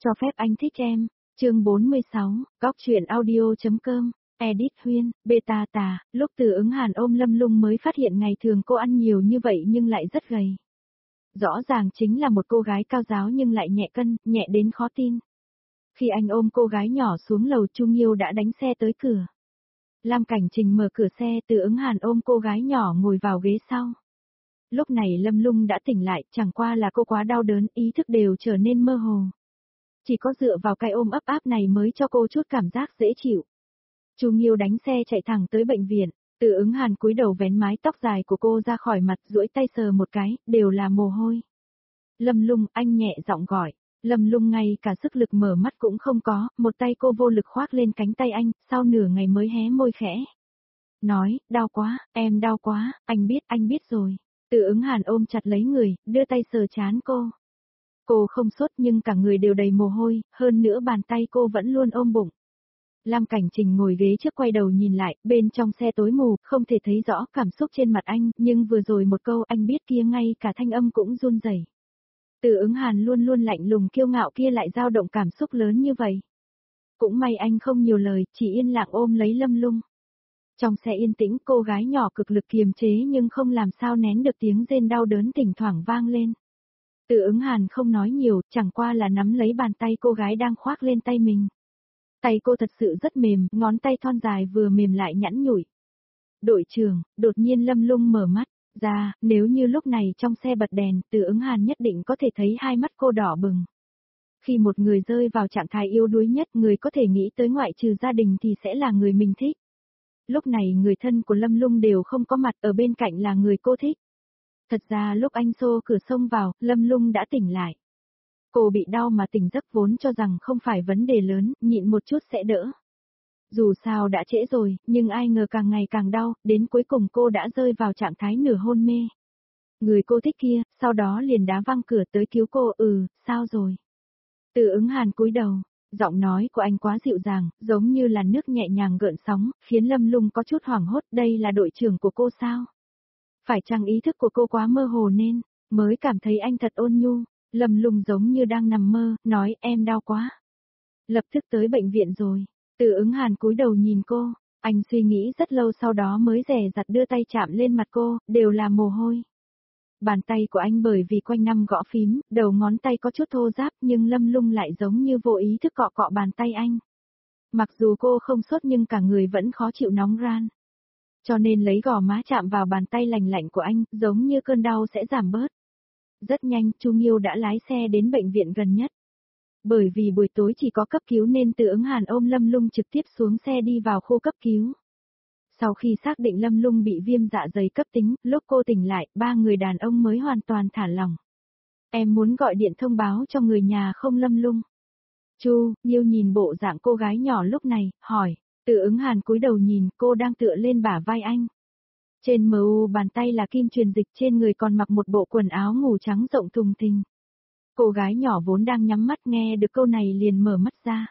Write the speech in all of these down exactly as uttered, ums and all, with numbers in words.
Cho phép anh thích em. Chương bốn mươi sáu, Góc truyện audio.com, Edit Huyên, Beta Tà, lúc Từ Ứng Hàn ôm Lâm Lung mới phát hiện ngày thường cô ăn nhiều như vậy nhưng lại rất gầy. Rõ ràng chính là một cô gái cao giáo nhưng lại nhẹ cân, nhẹ đến khó tin. Khi anh ôm cô gái nhỏ xuống lầu, Chu Nghiêu đã đánh xe tới cửa. Lam Cảnh Trình mở cửa xe, Từ Ứng Hàn ôm cô gái nhỏ ngồi vào ghế sau. Lúc này Lâm Lung đã tỉnh lại, chẳng qua là cô quá đau đớn, ý thức đều trở nên mơ hồ. Chỉ có dựa vào cái ôm ấp áp này mới cho cô chút cảm giác dễ chịu. Chu Nghiêu đánh xe chạy thẳng tới bệnh viện, Từ Ứng Hàn cúi đầu vén mái tóc dài của cô ra khỏi mặt, duỗi tay sờ một cái, đều là mồ hôi. Lâm Lung, anh nhẹ giọng gọi. Lâm Lung ngay cả sức lực mở mắt cũng không có, một tay cô vô lực khoác lên cánh tay anh, sau nửa ngày mới hé môi khẽ. Nói, đau quá, em đau quá, anh biết, anh biết rồi. Từ Ứng Hàn ôm chặt lấy người, đưa tay sờ trán cô. Cô không sốt nhưng cả người đều đầy mồ hôi, hơn nữa bàn tay cô vẫn luôn ôm bụng. Lam Cảnh Trình ngồi ghế trước quay đầu nhìn lại, bên trong xe tối mù, không thể thấy rõ cảm xúc trên mặt anh, nhưng vừa rồi một câu anh biết kia ngay cả thanh âm cũng run rẩy. Từ Ứng Hàn luôn luôn lạnh lùng kiêu ngạo kia lại dao động cảm xúc lớn như vậy. Cũng may anh không nhiều lời, chỉ yên lặng ôm lấy Lâm Lung. Trong xe yên tĩnh, cô gái nhỏ cực lực kiềm chế nhưng không làm sao nén được tiếng rên đau đớn thỉnh thoảng vang lên. Từ Ứng Hàn không nói nhiều, chẳng qua là nắm lấy bàn tay cô gái đang khoác lên tay mình. Tay cô thật sự rất mềm, ngón tay thon dài vừa mềm lại nhẵn nhủi. Đội trưởng, đột nhiên Lâm Lung mở mắt ra, nếu như lúc này trong xe bật đèn, Từ Ứng Hàn nhất định có thể thấy hai mắt cô đỏ bừng. Khi một người rơi vào trạng thái yếu đuối nhất, người có thể nghĩ tới ngoại trừ gia đình thì sẽ là người mình thích. Lúc này người thân của Lâm Lung đều không có mặt, ở bên cạnh là người cô thích. Thật ra lúc anh xô cửa xông vào, Lâm Lung đã tỉnh lại. Cô bị đau mà tỉnh giấc vốn cho rằng không phải vấn đề lớn, nhịn một chút sẽ đỡ. Dù sao đã trễ rồi, nhưng ai ngờ càng ngày càng đau, đến cuối cùng cô đã rơi vào trạng thái nửa hôn mê. Người cô thích kia, sau đó liền đá văng cửa tới cứu cô, ừ, sao rồi? Từ Ứng Hàn cúi đầu, giọng nói của anh quá dịu dàng, giống như là nước nhẹ nhàng gợn sóng, khiến Lâm Lung có chút hoảng hốt, đây là đội trưởng của cô sao? Phải chăng ý thức của cô quá mơ hồ nên, mới cảm thấy anh thật ôn nhu, Lâm Lung giống như đang nằm mơ, nói em đau quá. Lập tức tới bệnh viện rồi. Từ Ứng Hàn cúi đầu nhìn cô, anh suy nghĩ rất lâu sau đó mới dè dặt đưa tay chạm lên mặt cô, đều là mồ hôi. Bàn tay của anh bởi vì quanh năm gõ phím, đầu ngón tay có chút thô ráp nhưng Lâm Lung lại giống như vô ý thức cọ cọ bàn tay anh. Mặc dù cô không sốt nhưng cả người vẫn khó chịu nóng ran. Cho nên lấy gò má chạm vào bàn tay lành lạnh của anh, giống như cơn đau sẽ giảm bớt. Rất nhanh, Chu Nghiêu đã lái xe đến bệnh viện gần nhất. Bởi vì buổi tối chỉ có cấp cứu nên Từ Ứng Hàn ôm Lâm Lung trực tiếp xuống xe đi vào khu cấp cứu. Sau khi xác định Lâm Lung bị viêm dạ dày cấp tính, lúc cô tỉnh lại, ba người đàn ông mới hoàn toàn thả lỏng. Em muốn gọi điện thông báo cho người nhà không Lâm Lung? Chu Nghiêu nhìn bộ dạng cô gái nhỏ lúc này, hỏi. Từ Ứng Hàn cúi đầu nhìn, cô đang tựa lên bả vai anh. Trên mờ u bàn tay là kim truyền dịch, trên người còn mặc một bộ quần áo ngủ trắng rộng thùng thình. Cô gái nhỏ vốn đang nhắm mắt nghe được câu này liền mở mắt ra.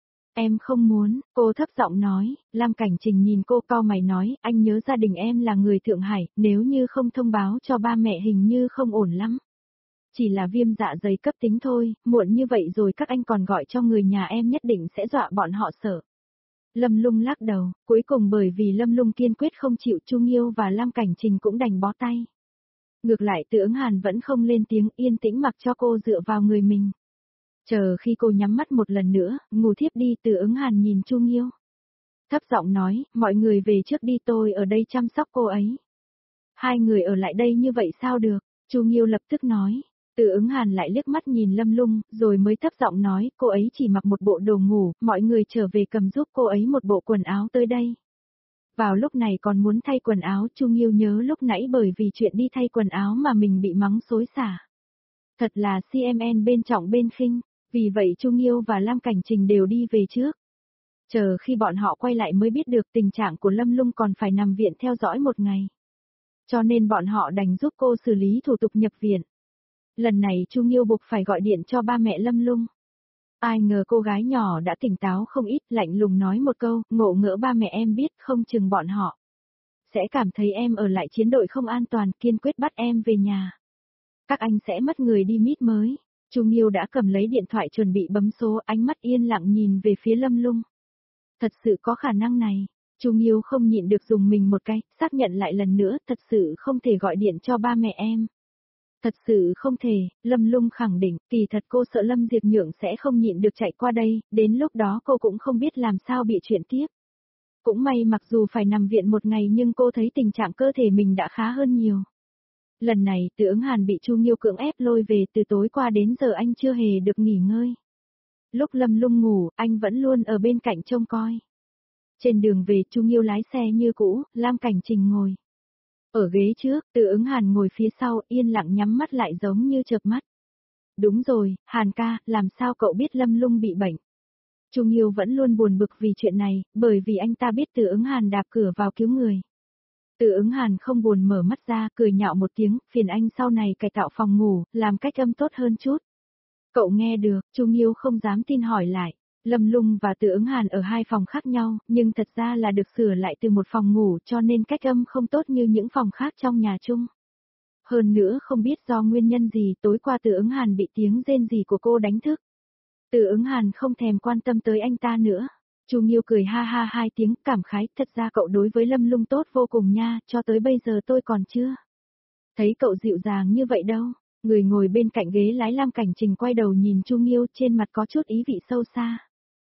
Em không muốn, cô thấp giọng nói. Lam Cảnh Trình nhìn cô cau mày nói, anh nhớ gia đình em là người Thượng Hải, nếu như không thông báo cho ba mẹ hình như không ổn lắm. Chỉ là viêm dạ dày cấp tính thôi, muộn như vậy rồi các anh còn gọi cho người nhà em nhất định sẽ dọa bọn họ sợ. Lâm Lung lắc đầu, cuối cùng bởi vì Lâm Lung kiên quyết không chịu, Chu Nghiêu và Lam Cảnh Trình cũng đành bó tay. Ngược lại Từ Ứng Hàn vẫn không lên tiếng, yên tĩnh mặc cho cô dựa vào người mình. Chờ khi cô nhắm mắt một lần nữa, ngủ thiếp đi, Từ Ứng Hàn nhìn Chu Nghiêu. Thấp giọng nói, mọi người về trước đi, tôi ở đây chăm sóc cô ấy. Hai người ở lại đây như vậy sao được? Chu Nghiêu lập tức nói. Từ Ứng Hàn lại liếc mắt nhìn Lâm Lung, rồi mới thấp giọng nói, cô ấy chỉ mặc một bộ đồ ngủ, mọi người trở về cầm giúp cô ấy một bộ quần áo tới đây. Vào lúc này còn muốn thay quần áo, Chu Nghiêu nhớ lúc nãy bởi vì chuyện đi thay quần áo mà mình bị mắng xối xả. Thật là xê em en bên trọng bên khinh, vì vậy Chu Nghiêu và Lam Cảnh Trình đều đi về trước. Chờ khi bọn họ quay lại mới biết được tình trạng của Lâm Lung còn phải nằm viện theo dõi một ngày. Cho nên bọn họ đành giúp cô xử lý thủ tục nhập viện. Lần này Chu Nghiêu buộc phải gọi điện cho ba mẹ Lâm Lung. Ai ngờ cô gái nhỏ đã tỉnh táo không ít, lạnh lùng nói một câu, ngộ ngỡ ba mẹ em biết không chừng bọn họ sẽ cảm thấy em ở lại chiến đội không an toàn, kiên quyết bắt em về nhà. Các anh sẽ mất người đi mít mới. Chu Nghiêu đã cầm lấy điện thoại chuẩn bị bấm số, ánh mắt yên lặng nhìn về phía Lâm Lung. Thật sự có khả năng này. Chu Nghiêu không nhịn được dùng mình một cái, xác nhận lại lần nữa, thật sự không thể gọi điện cho ba mẹ em. Thật sự không thể, Lâm Lung khẳng định, kỳ thật cô sợ Lâm Diệp Nhượng sẽ không nhịn được chạy qua đây, đến lúc đó cô cũng không biết làm sao bị chuyện tiếp. Cũng may mặc dù phải nằm viện một ngày nhưng cô thấy tình trạng cơ thể mình đã khá hơn nhiều. Lần này Từ Ứng Hàn bị Chu Nghiêu cưỡng ép lôi về, từ tối qua đến giờ anh chưa hề được nghỉ ngơi. Lúc Lâm Lung ngủ, anh vẫn luôn ở bên cạnh trông coi. Trên đường về Chu Nghiêu lái xe như cũ, Lam Cảnh Trình ngồi ở ghế trước, Từ Ứng Hàn ngồi phía sau, yên lặng nhắm mắt lại giống như chợp mắt. Đúng rồi, Hàn ca, làm sao cậu biết Lâm Lung bị bệnh? Chu Nghiêu vẫn luôn buồn bực vì chuyện này, bởi vì anh ta biết Từ Ứng Hàn đạp cửa vào cứu người. Từ Ứng Hàn không buồn mở mắt ra, cười nhạo một tiếng, phiền anh sau này cải tạo phòng ngủ, làm cách âm tốt hơn chút. Cậu nghe được, Chu Nghiêu không dám tin hỏi lại. Lâm Lung và Từ Ứng Hàn ở hai phòng khác nhau, nhưng thật ra là được sửa lại từ một phòng ngủ cho nên cách âm không tốt như những phòng khác trong nhà chung. Hơn nữa không biết do nguyên nhân gì tối qua Từ Ứng Hàn bị tiếng rên rỉ của cô đánh thức. Từ Ứng Hàn không thèm quan tâm tới anh ta nữa. Chu Nghiêu cười ha ha hai tiếng, cảm khái, thật ra cậu đối với Lâm Lung tốt vô cùng nha, cho tới bây giờ tôi còn chưa thấy cậu dịu dàng như vậy đâu. Người ngồi bên cạnh ghế lái Lam Cảnh Trình quay đầu nhìn Chu Nghiêu, trên mặt có chút ý vị sâu xa.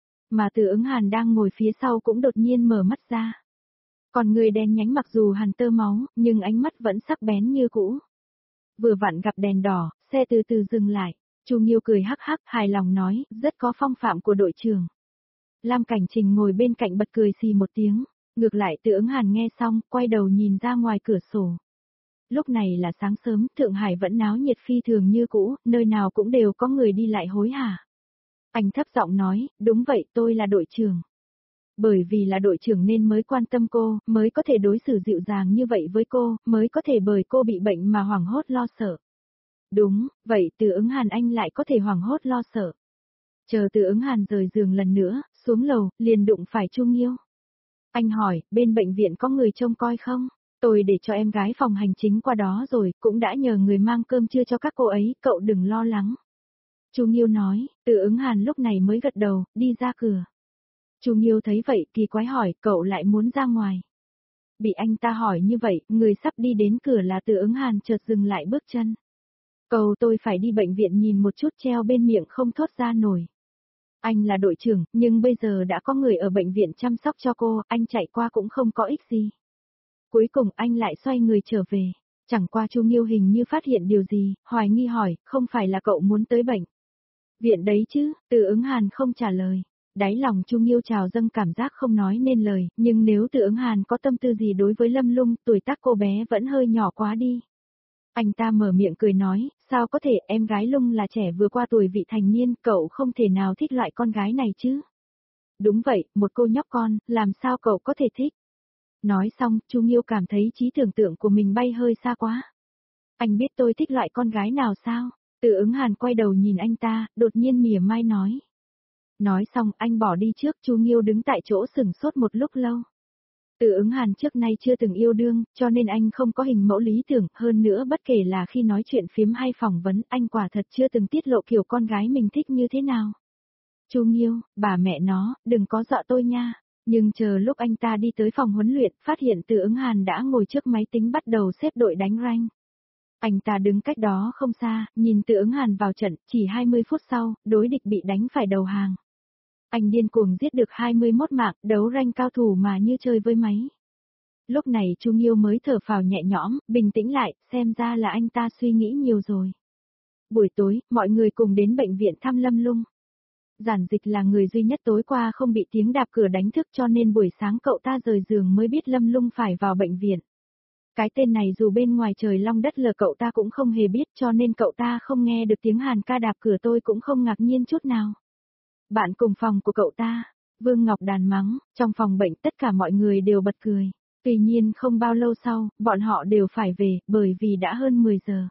Mà Từ Ứng Hàn đang ngồi phía sau cũng đột nhiên mở mắt ra. Còn người đen nhánh mặc dù hằn tơ máu, nhưng ánh mắt vẫn sắc bén như cũ. Vừa vặn gặp đèn đỏ, xe từ từ dừng lại. Chu Nghiêu cười hắc hắc, hài lòng nói, rất có phong phạm của đội trưởng. Lam Cảnh Trình ngồi bên cạnh bật cười xì một tiếng. Ngược lại Từ Ứng Hàn nghe xong, quay đầu nhìn ra ngoài cửa sổ. Lúc này là sáng sớm, Thượng Hải vẫn náo nhiệt phi thường như cũ, nơi nào cũng đều có người đi lại hối hả. Anh thấp giọng nói, đúng vậy, tôi là đội trưởng. Bởi vì là đội trưởng nên mới quan tâm cô, mới có thể đối xử dịu dàng như vậy với cô, mới có thể bởi cô bị bệnh mà hoảng hốt lo sợ. Đúng, vậy Từ Ứng Hàn anh lại có thể hoảng hốt lo sợ. Chờ Từ Ứng Hàn rời giường lần nữa, xuống lầu, liền đụng phải Chu Nghiêu. Anh hỏi, bên bệnh viện có người trông coi không? Tôi để cho em gái phòng hành chính qua đó rồi, cũng đã nhờ người mang cơm trưa cho các cô ấy, cậu đừng lo lắng. Chu Nghiêu nói, Từ Ứng Hàn lúc này mới gật đầu, đi ra cửa. Chu Nghiêu thấy vậy, kỳ quái hỏi, cậu lại muốn ra ngoài. Bị anh ta hỏi như vậy, người sắp đi đến cửa là Từ Ứng Hàn chợt dừng lại bước chân. Cầu tôi phải đi bệnh viện nhìn một chút, treo bên miệng không thốt ra nổi. Anh là đội trưởng, nhưng bây giờ đã có người ở bệnh viện chăm sóc cho cô, anh chạy qua cũng không có ích gì. Cuối cùng anh lại xoay người trở về. Chẳng qua Chu Nghiêu hình như phát hiện điều gì, hoài nghi hỏi, không phải là cậu muốn tới bệnh viện đấy chứ? Từ Ứng Hàn không trả lời. Đáy lòng Chu Nghiêu trào dâng cảm giác không nói nên lời, nhưng nếu Từ Ứng Hàn có tâm tư gì đối với Lâm Lung, tuổi tác cô bé vẫn hơi nhỏ quá đi. Anh ta mở miệng cười nói, sao có thể, em gái Lung là trẻ vừa qua tuổi vị thành niên, cậu không thể nào thích loại con gái này chứ? Đúng vậy, một cô nhóc con, làm sao cậu có thể thích? Nói xong, Chu Nghiêu cảm thấy trí tưởng tượng của mình bay hơi xa quá. Anh biết tôi thích loại con gái nào sao? Từ Ứng Hàn quay đầu nhìn anh ta, đột nhiên mỉa mai nói. Nói xong anh bỏ đi trước, Chu Nghiêu đứng tại chỗ sừng sốt một lúc lâu. Từ Ứng Hàn trước nay chưa từng yêu đương, cho nên anh không có hình mẫu lý tưởng, hơn nữa bất kể là khi nói chuyện phiếm hay phỏng vấn, anh quả thật chưa từng tiết lộ kiểu con gái mình thích như thế nào. Chu Nghiêu, bà mẹ nó, đừng có dọa tôi nha. Nhưng chờ lúc anh ta đi tới phòng huấn luyện, phát hiện Từ Ứng Hàn đã ngồi trước máy tính bắt đầu xếp đội đánh rank. Anh ta đứng cách đó không xa, nhìn Từ Ứng Hàn vào trận, chỉ hai mươi phút sau, đối địch bị đánh phải đầu hàng. Anh điên cuồng giết được hai mươi mốt mạng, đấu rank cao thủ mà như chơi với máy. Lúc này Chu Nghiêu mới thở phào nhẹ nhõm, bình tĩnh lại, xem ra là anh ta suy nghĩ nhiều rồi. Buổi tối, mọi người cùng đến bệnh viện thăm Lâm Lung. Giản Dịch là người duy nhất tối qua không bị tiếng đạp cửa đánh thức cho nên buổi sáng cậu ta rời giường mới biết Lâm Lung phải vào bệnh viện. Cái tên này dù bên ngoài trời long đất lở cậu ta cũng không hề biết cho nên cậu ta không nghe được tiếng Hàn ca đạp cửa tôi cũng không ngạc nhiên chút nào. Bạn cùng phòng của cậu ta, Vương Ngọc Đàn mắng, trong phòng bệnh tất cả mọi người đều bật cười. Tuy nhiên không bao lâu sau, bọn họ đều phải về, bởi vì đã hơn mười giờ.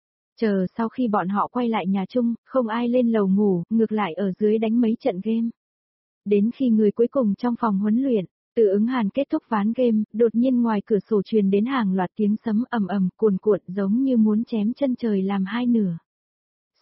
Chờ sau khi bọn họ quay lại nhà chung, không ai lên lầu ngủ, ngược lại ở dưới đánh mấy trận game. Đến khi người cuối cùng trong phòng huấn luyện, Từ Ứng Hàn kết thúc ván game, đột nhiên ngoài cửa sổ truyền đến hàng loạt tiếng sấm ầm ầm cuồn cuộn giống như muốn chém chân trời làm hai nửa.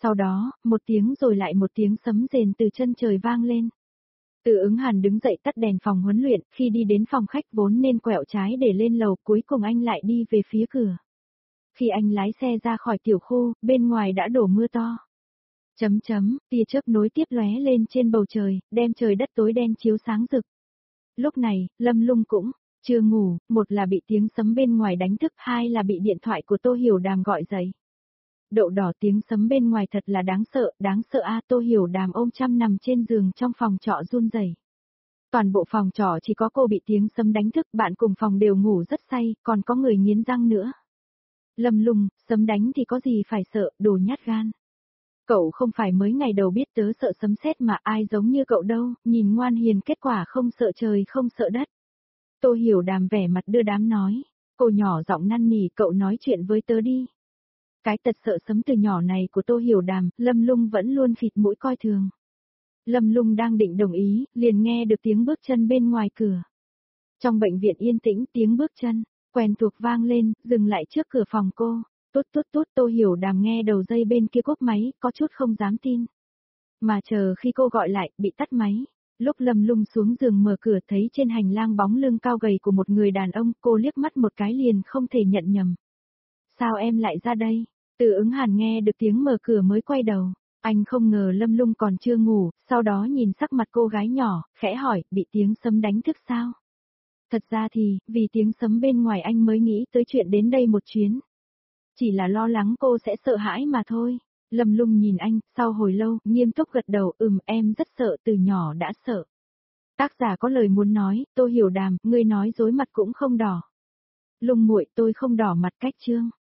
Sau đó, một tiếng rồi lại một tiếng sấm rền từ chân trời vang lên. Từ Ứng Hàn đứng dậy tắt đèn phòng huấn luyện, khi đi đến phòng khách vốn nên quẹo trái để lên lầu, cuối cùng anh lại đi về phía cửa. Khi anh lái xe ra khỏi tiểu khu, bên ngoài đã đổ mưa to. Chấm chấm, tia chớp nối tiếp lóe lên trên bầu trời, đem trời đất tối đen chiếu sáng rực. Lúc này, Lâm Lung cũng chưa ngủ, một là bị tiếng sấm bên ngoài đánh thức, hai là bị điện thoại của Tô Hiểu Đàm gọi dậy. Đậu đỏ tiếng sấm bên ngoài thật là đáng sợ, đáng sợ a. Tô Hiểu Đàm ôm chăn nằm trên giường trong phòng trọ run rẩy. Toàn bộ phòng trọ chỉ có cô bị tiếng sấm đánh thức, bạn cùng phòng đều ngủ rất say, còn có người nghiến răng nữa. Lâm Lung, sấm đánh thì có gì phải sợ, đồ nhát gan. Cậu không phải mới ngày đầu biết tớ sợ sấm sét mà, ai giống như cậu đâu, nhìn ngoan hiền, kết quả không sợ trời không sợ đất. Tô Hiểu Đàm vẻ mặt đưa đám nói, cô nhỏ giọng năn nỉ, cậu nói chuyện với tớ đi. Cái tật sợ sấm từ nhỏ này của Tô Hiểu Đàm, Lâm Lung vẫn luôn khịt mũi coi thường. Lâm Lung đang định đồng ý, liền nghe được tiếng bước chân bên ngoài cửa. Trong bệnh viện yên tĩnh, tiếng bước chân quen thuộc vang lên, dừng lại trước cửa phòng cô. Tút tút tút. Tô Hiểu Đàm nghe đầu dây bên kia cúp máy, có chút không dám tin. Mà chờ khi cô gọi lại, bị tắt máy. Lúc Lâm Lung xuống giường mở cửa thấy trên hành lang bóng lưng cao gầy của một người đàn ông, cô liếc mắt một cái liền không thể nhận nhầm. Sao em lại ra đây? Từ Ứng Hàn nghe được tiếng mở cửa mới quay đầu. Anh không ngờ Lâm Lung còn chưa ngủ, sau đó nhìn sắc mặt cô gái nhỏ, khẽ hỏi, bị tiếng sấm đánh thức sao? Thật ra thì, vì tiếng sấm bên ngoài anh mới nghĩ tới chuyện đến đây một chuyến. Chỉ là lo lắng cô sẽ sợ hãi mà thôi. Lâm Lung nhìn anh, sau hồi lâu, nghiêm túc gật đầu, ừm, em rất sợ, từ nhỏ đã sợ. Tác giả có lời muốn nói, Tô Hiểu Đàm, ngươi nói dối mặt cũng không đỏ. Lung muội, tôi không đỏ mặt cách chương.